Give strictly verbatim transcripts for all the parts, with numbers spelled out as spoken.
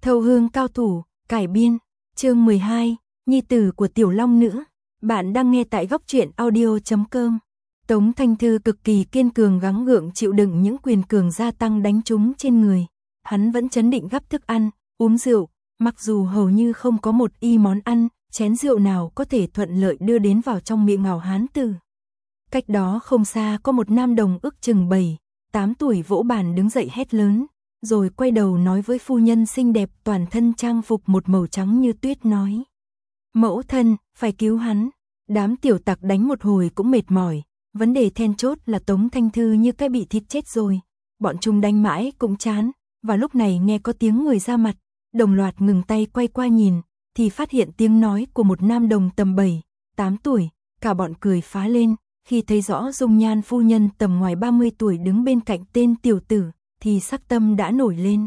Thâu hương cao thủ, cải biên, chương mười hai, nhi tử của tiểu long nữ. Bạn đang nghe tại góc truyện audio chấm com. Tống Thanh Thư cực kỳ kiên cường gắng gượng chịu đựng những quyền cường gia tăng đánh trúng trên người. Hắn vẫn trấn định gắp thức ăn, uống rượu, mặc dù hầu như không có một y món ăn, chén rượu nào có thể thuận lợi đưa đến vào trong miệng ngào hán tử. Cách đó không xa có một nam đồng ước chừng bảy, tám tuổi vỗ bàn đứng dậy hét lớn, rồi quay đầu nói với phu nhân xinh đẹp toàn thân trang phục một màu trắng như tuyết nói. Mẫu thân, phải cứu hắn. Đám tiểu tặc đánh một hồi cũng mệt mỏi, vấn đề then chốt là Tống Thanh Thư như cái bị thịt chết rồi. Bọn chúng đánh mãi cũng chán, và lúc này nghe có tiếng người ra mặt, đồng loạt ngừng tay quay qua nhìn, thì phát hiện tiếng nói của một nam đồng tầm bảy, tám tuổi, cả bọn cười phá lên, khi thấy rõ dung nhan phu nhân tầm ngoài ba mươi tuổi đứng bên cạnh tên tiểu tử, thì sắc tâm đã nổi lên.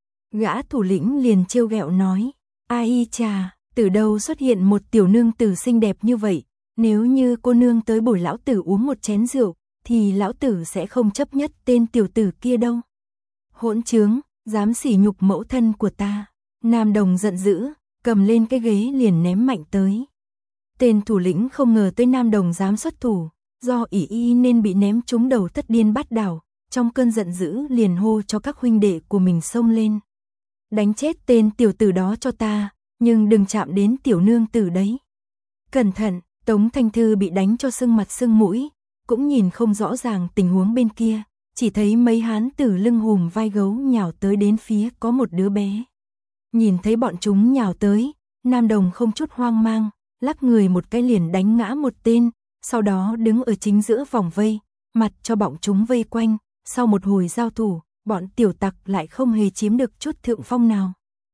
Gã thủ lĩnh liền trêu ghẹo nói, ai chà, từ đâu xuất hiện một tiểu nương tử xinh đẹp như vậy, nếu như cô nương tới bồi lão tử uống một chén rượu, thì lão tử sẽ không chấp nhất tên tiểu tử kia đâu. Hỗn trướng, dám sỉ nhục mẫu thân của ta. Nam đồng giận dữ, cầm lên cái ghế liền ném mạnh tới. Tên thủ lĩnh không ngờ tới nam đồng dám xuất thủ, do ỷ y nên bị ném trúng đầu thất điên bát đảo, trong cơn giận dữ liền hô cho các huynh đệ của mình xông lên. Đánh chết tên tiểu tử đó cho ta, nhưng đừng chạm đến tiểu nương tử đấy. Cẩn thận, Tống Thanh Thư bị đánh cho sưng mặt sưng mũi, cũng nhìn không rõ ràng tình huống bên kia, chỉ thấy mấy hán tử lưng hùm vai gấu nhào tới đến phía có một đứa bé. Nhìn thấy bọn chúng nhào tới, nam đồng không chút hoang mang, lắc người một cái liền đánh ngã một tên, sau đó đứng ở chính giữa vòng vây, mặt cho bọn chúng vây quanh, sau một hồi giao thủ, bọn tiểu tặc lại không hề chiếm được chút thượng phong nào.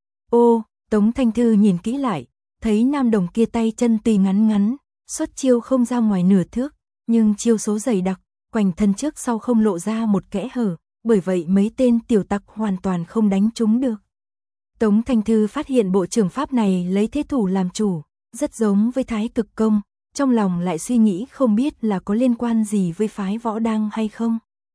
Ô, Tống Thanh Thư nhìn kỹ lại, thấy nam đồng kia tay chân tùy ngắn ngắn, xuất chiêu không ra ngoài nửa thước, nhưng chiêu số dày đặc, quanh thân trước sau không lộ ra một kẽ hở, bởi vậy mấy tên tiểu tặc hoàn toàn không đánh chúng được. Tống Thanh Thư phát hiện bộ trưởng pháp này lấy thế thủ làm chủ, rất giống với Thái Cực Công, trong lòng lại suy nghĩ không biết là có liên quan gì với phái Võ Đăng hay không.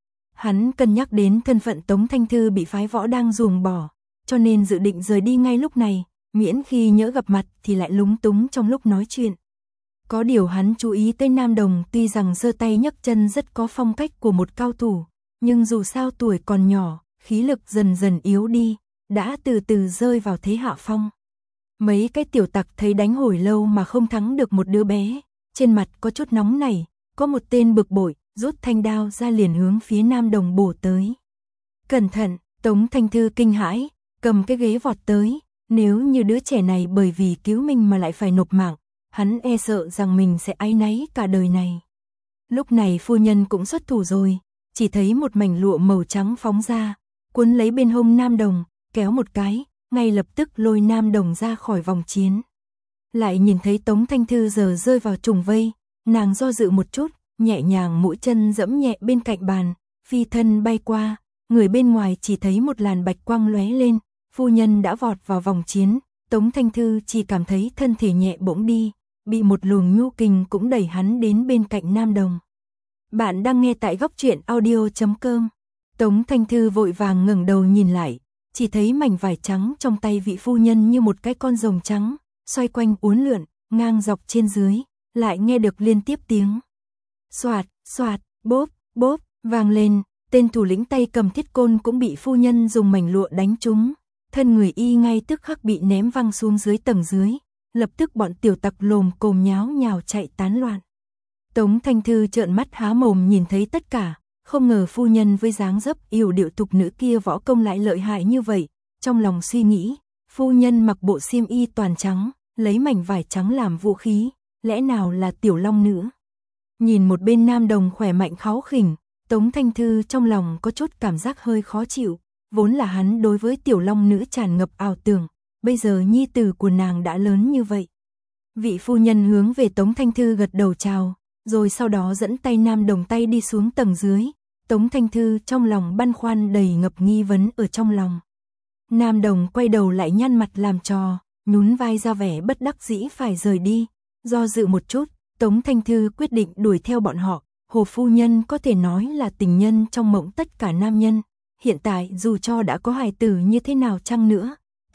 Hắn cân nhắc đến thân phận Tống Thanh Thư bị phái Võ Đăng ruồng bỏ, cho nên dự định rời đi ngay lúc này, miễn khi nhỡ gặp mặt thì lại lúng túng trong lúc nói chuyện. Có điều hắn chú ý tới nam đồng tuy rằng giơ tay nhấc chân rất có phong cách của một cao thủ, nhưng dù sao tuổi còn nhỏ, khí lực dần dần yếu đi, đã từ từ rơi vào thế hạ phong. Mấy cái tiểu tặc thấy đánh hồi lâu mà không thắng được một đứa bé, trên mặt có chút nóng nảy, có một tên bực bội, rút thanh đao ra liền hướng phía nam đồng bổ tới. Cẩn thận, Tống Thanh Thư kinh hãi, cầm cái ghế vọt tới, nếu như đứa trẻ này bởi vì cứu mình mà lại phải nộp mạng, hắn e sợ rằng mình sẽ áy náy cả đời này. Lúc này phu nhân cũng xuất thủ rồi, chỉ thấy một mảnh lụa màu trắng phóng ra, cuốn lấy bên hông nam đồng, kéo một cái, ngay lập tức lôi nam đồng ra khỏi vòng chiến. Lại nhìn thấy Tống Thanh Thư giờ rơi vào trùng vây, nàng do dự một chút, nhẹ nhàng mũi chân dẫm nhẹ bên cạnh bàn, phi thân bay qua, người bên ngoài chỉ thấy một làn bạch quang lóe lên, phu nhân đã vọt vào vòng chiến, Tống Thanh Thư chỉ cảm thấy thân thể nhẹ bỗng đi, bị một luồng nhu kình cũng đẩy hắn đến bên cạnh nam đồng. Bạn đang nghe tại góc truyện audio chấm com. Tống Thanh Thư vội vàng ngẩng đầu nhìn lại, chỉ thấy mảnh vải trắng trong tay vị phu nhân như một cái con rồng trắng, xoay quanh uốn lượn, ngang dọc trên dưới, lại nghe được liên tiếp tiếng. Xoạt, xoạt, bốp, bốp, vang lên, tên thủ lĩnh tay cầm thiết côn cũng bị phu nhân dùng mảnh lụa đánh trúng, thân người y ngay tức khắc bị ném văng xuống dưới tầng dưới, lập tức bọn tiểu tặc lồm cồm nháo nhào chạy tán loạn. Tống Thanh Thư trợn mắt há mồm nhìn thấy tất cả, không ngờ phu nhân với dáng dấp yểu điệu thục nữ kia võ công lại lợi hại như vậy, trong lòng suy nghĩ, phu nhân mặc bộ xiêm y toàn trắng, lấy mảnh vải trắng làm vũ khí, lẽ nào là tiểu long nữ? Nhìn một bên nam đồng khỏe mạnh kháu khỉnh, Tống Thanh Thư trong lòng có chút cảm giác hơi khó chịu, vốn là hắn đối với tiểu long nữ tràn ngập ảo tưởng, bây giờ nhi tử của nàng đã lớn như vậy. Vị phu nhân hướng về Tống Thanh Thư gật đầu chào, rồi sau đó dẫn tay nam đồng tay đi xuống tầng dưới, Tống Thanh Thư trong lòng băn khoăn đầy ngập nghi vấn ở trong lòng. Nam đồng quay đầu lại nhăn mặt làm trò, nhún vai ra vẻ bất đắc dĩ phải rời đi, do dự một chút, Tống Thanh Thư quyết định đuổi theo bọn họ. Hồ phu nhân có thể nói là tình nhân trong mộng tất cả nam nhân, hiện tại dù cho đã có hài tử như thế nào chăng nữa,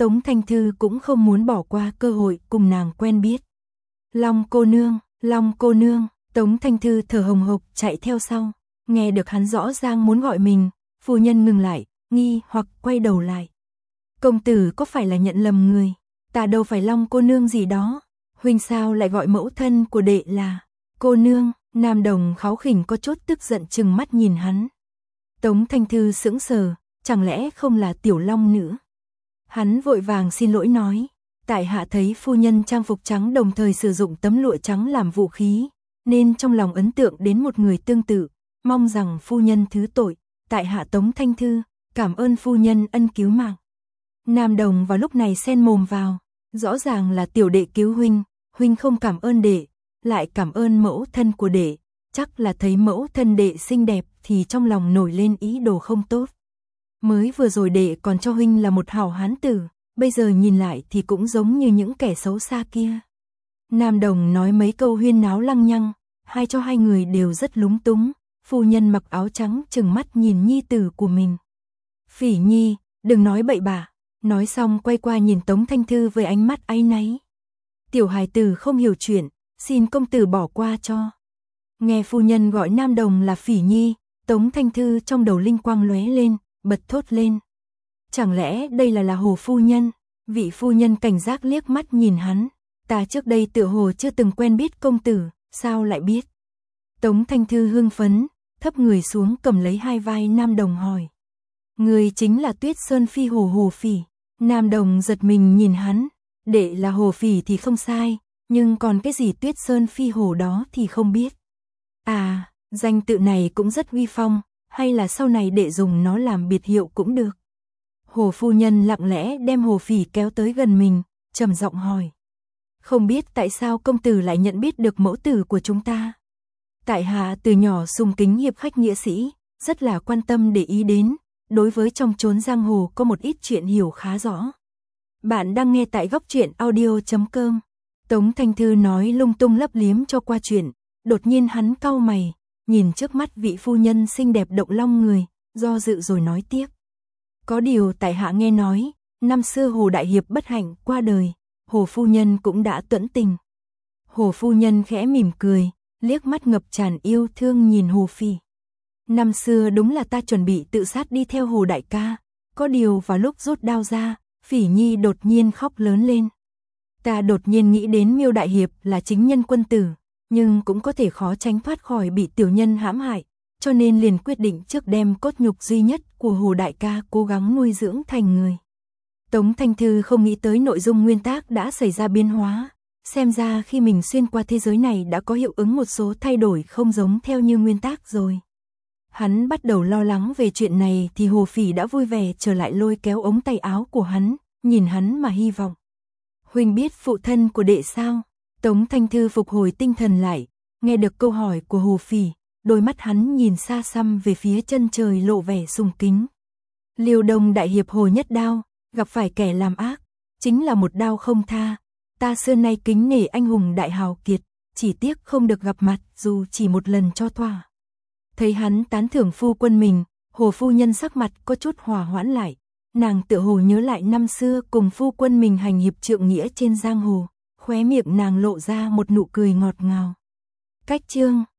Tống Thanh Thư cũng không muốn bỏ qua cơ hội cùng nàng quen biết. Long cô nương, Long cô nương, Tống Thanh Thư thở hồng hộc chạy theo sau, nghe được hắn rõ ràng muốn gọi mình, phu nhân ngừng lại, nghi hoặc quay đầu lại. Công tử có phải là nhận lầm người, ta đâu phải Long cô nương gì đó, huynh sao lại gọi mẫu thân của đệ là cô nương? Nam Đồng kháu khỉnh có chút tức giận trừng mắt nhìn hắn. Tống Thanh Thư sững sờ, chẳng lẽ không là Tiểu Long nữa? Hắn vội vàng xin lỗi nói, tại hạ thấy phu nhân trang phục trắng đồng thời sử dụng tấm lụa trắng làm vũ khí, nên trong lòng ấn tượng đến một người tương tự, mong rằng phu nhân thứ tội, tại hạ Tống Thanh Thư, cảm ơn phu nhân ân cứu mạng. Nam Đồng vào lúc này xen mồm vào, rõ ràng là tiểu đệ cứu huynh, huynh không cảm ơn đệ, lại cảm ơn mẫu thân của đệ, chắc là thấy mẫu thân đệ xinh đẹp thì trong lòng nổi lên ý đồ không tốt. Mới vừa rồi đệ còn cho huynh là một hảo hán tử, bây giờ nhìn lại thì cũng giống như những kẻ xấu xa kia. Nam Đồng nói mấy câu huyên náo lăng nhăng, hai cho hai người đều rất lúng túng, phu nhân mặc áo trắng trừng mắt nhìn nhi tử của mình. Phỉ Nhi, đừng nói bậy bạ, nói xong quay qua nhìn Tống Thanh Thư với ánh mắt áy náy. Tiểu hài tử không hiểu chuyện, xin công tử bỏ qua cho. Nghe phu nhân gọi Nam Đồng là Phỉ Nhi, Tống Thanh Thư trong đầu linh quang lóe lên, bật thốt lên. Chẳng lẽ đây là là Hồ phu nhân? Vị phu nhân cảnh giác liếc mắt nhìn hắn, ta trước đây tựa hồ chưa từng quen biết công tử, sao lại biết? Tống Thanh Thư hưng phấn, thấp người xuống cầm lấy hai vai Nam Đồng hỏi. Người chính là Tuyết Sơn Phi Hồ Hồ Phỉ. Nam Đồng giật mình nhìn hắn, đệ là Hồ Phỉ thì không sai, nhưng còn cái gì Tuyết Sơn Phi Hồ đó thì không biết. À, danh tự này cũng rất uy phong, hay là sau này đệ dùng nó làm biệt hiệu cũng được. Hồ phu nhân lặng lẽ đem Hồ Phỉ kéo tới gần mình, trầm giọng hỏi. Không biết tại sao công tử lại nhận biết được mẫu tử của chúng ta? Tại hạ từ nhỏ sùng kính hiệp khách nghĩa sĩ, rất là quan tâm để ý đến, đối với trong chốn giang hồ có một ít chuyện hiểu khá rõ. Bạn đang nghe tại góc truyện audio chấm com. Tống Thanh Thư nói lung tung lấp liếm cho qua chuyện, đột nhiên hắn cau mày, nhìn trước mắt vị phu nhân xinh đẹp động lòng người, do dự rồi nói tiếp. Có điều tại hạ nghe nói, năm xưa Hồ Đại Hiệp bất hạnh qua đời, Hồ phu nhân cũng đã tuẫn tình. Hồ phu nhân khẽ mỉm cười, liếc mắt ngập tràn yêu thương nhìn Hồ Phỉ. Năm xưa đúng là ta chuẩn bị tự sát đi theo Hồ đại ca, có điều vào lúc rút đao ra, Phỉ Nhi đột nhiên khóc lớn lên. Ta đột nhiên nghĩ đến Miêu Đại Hiệp là chính nhân quân tử, nhưng cũng có thể khó tránh thoát khỏi bị tiểu nhân hãm hại, cho nên liền quyết định trước đem cốt nhục duy nhất của Hồ đại ca cố gắng nuôi dưỡng thành người. Tống Thanh Thư không nghĩ tới nội dung nguyên tác đã xảy ra biến hóa, xem ra khi mình xuyên qua thế giới này đã có hiệu ứng một số thay đổi không giống theo như nguyên tác rồi. Hắn bắt đầu lo lắng về chuyện này thì Hồ Phỉ đã vui vẻ trở lại lôi kéo ống tay áo của hắn, nhìn hắn mà hy vọng. Huynh biết phụ thân của đệ sao? Tống Thanh Thư phục hồi tinh thần lại, nghe được câu hỏi của Hồ Phỉ, đôi mắt hắn nhìn xa xăm về phía chân trời lộ vẻ sùng kính. Liêu Đông Đại Hiệp Hồ Nhất Đao, gặp phải kẻ làm ác, chính là một đao không tha. Ta xưa nay kính nể anh hùng đại hào kiệt, chỉ tiếc không được gặp mặt dù chỉ một lần cho thỏa. Thấy hắn tán thưởng phu quân mình, Hồ phu nhân sắc mặt có chút hòa hoãn lại, nàng tựa hồ nhớ lại năm xưa cùng phu quân mình hành hiệp trượng nghĩa trên giang hồ, khóe miệng nàng lộ ra một nụ cười ngọt ngào. Cách chương